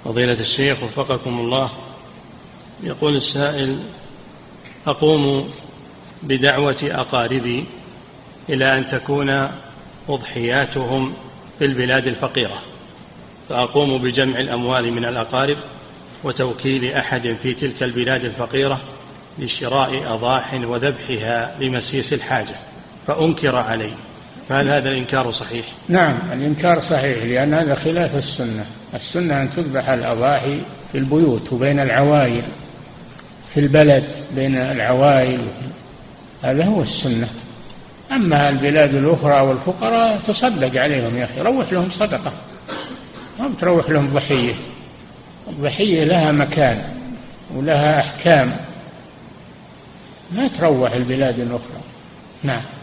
فضيلة الشيخ وفقكم الله، يقول السائل: أقوم بدعوة أقاربي إلى أن تكون أضحياتهم في البلاد الفقيرة، فأقوم بجمع الأموال من الأقارب وتوكيل أحد في تلك البلاد الفقيرة لشراء أضاح وذبحها لمسيس الحاجة، فأنكر علي، فهل هذا الإنكار صحيح؟ نعم، الإنكار صحيح، لأن هذا خلاف السنة. السنة أن تذبح الأضاحي في البيوت وبين العوائل، في البلد بين العوائل، هذا هو السنة. أما البلاد الأخرى والفقراء تصدق عليهم يا أخي، روح لهم صدقة، ما بتروح لهم ضحية. الضحية لها مكان ولها أحكام، ما تروح البلاد الأخرى. نعم.